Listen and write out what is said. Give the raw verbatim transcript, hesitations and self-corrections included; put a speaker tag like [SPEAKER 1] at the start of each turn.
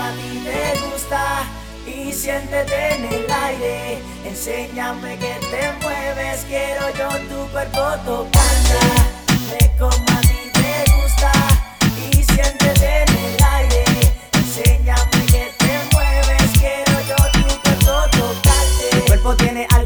[SPEAKER 1] a ti te gusta y siéntete en el aire. Enséñame que te mueves, quiero yo tu cuerpo tocando. Ve como a ti te gusta y siéntete en el aire. Enséñame que te mueves, quiero yo tu cuerpo tocarte. Tu cuerpo tiene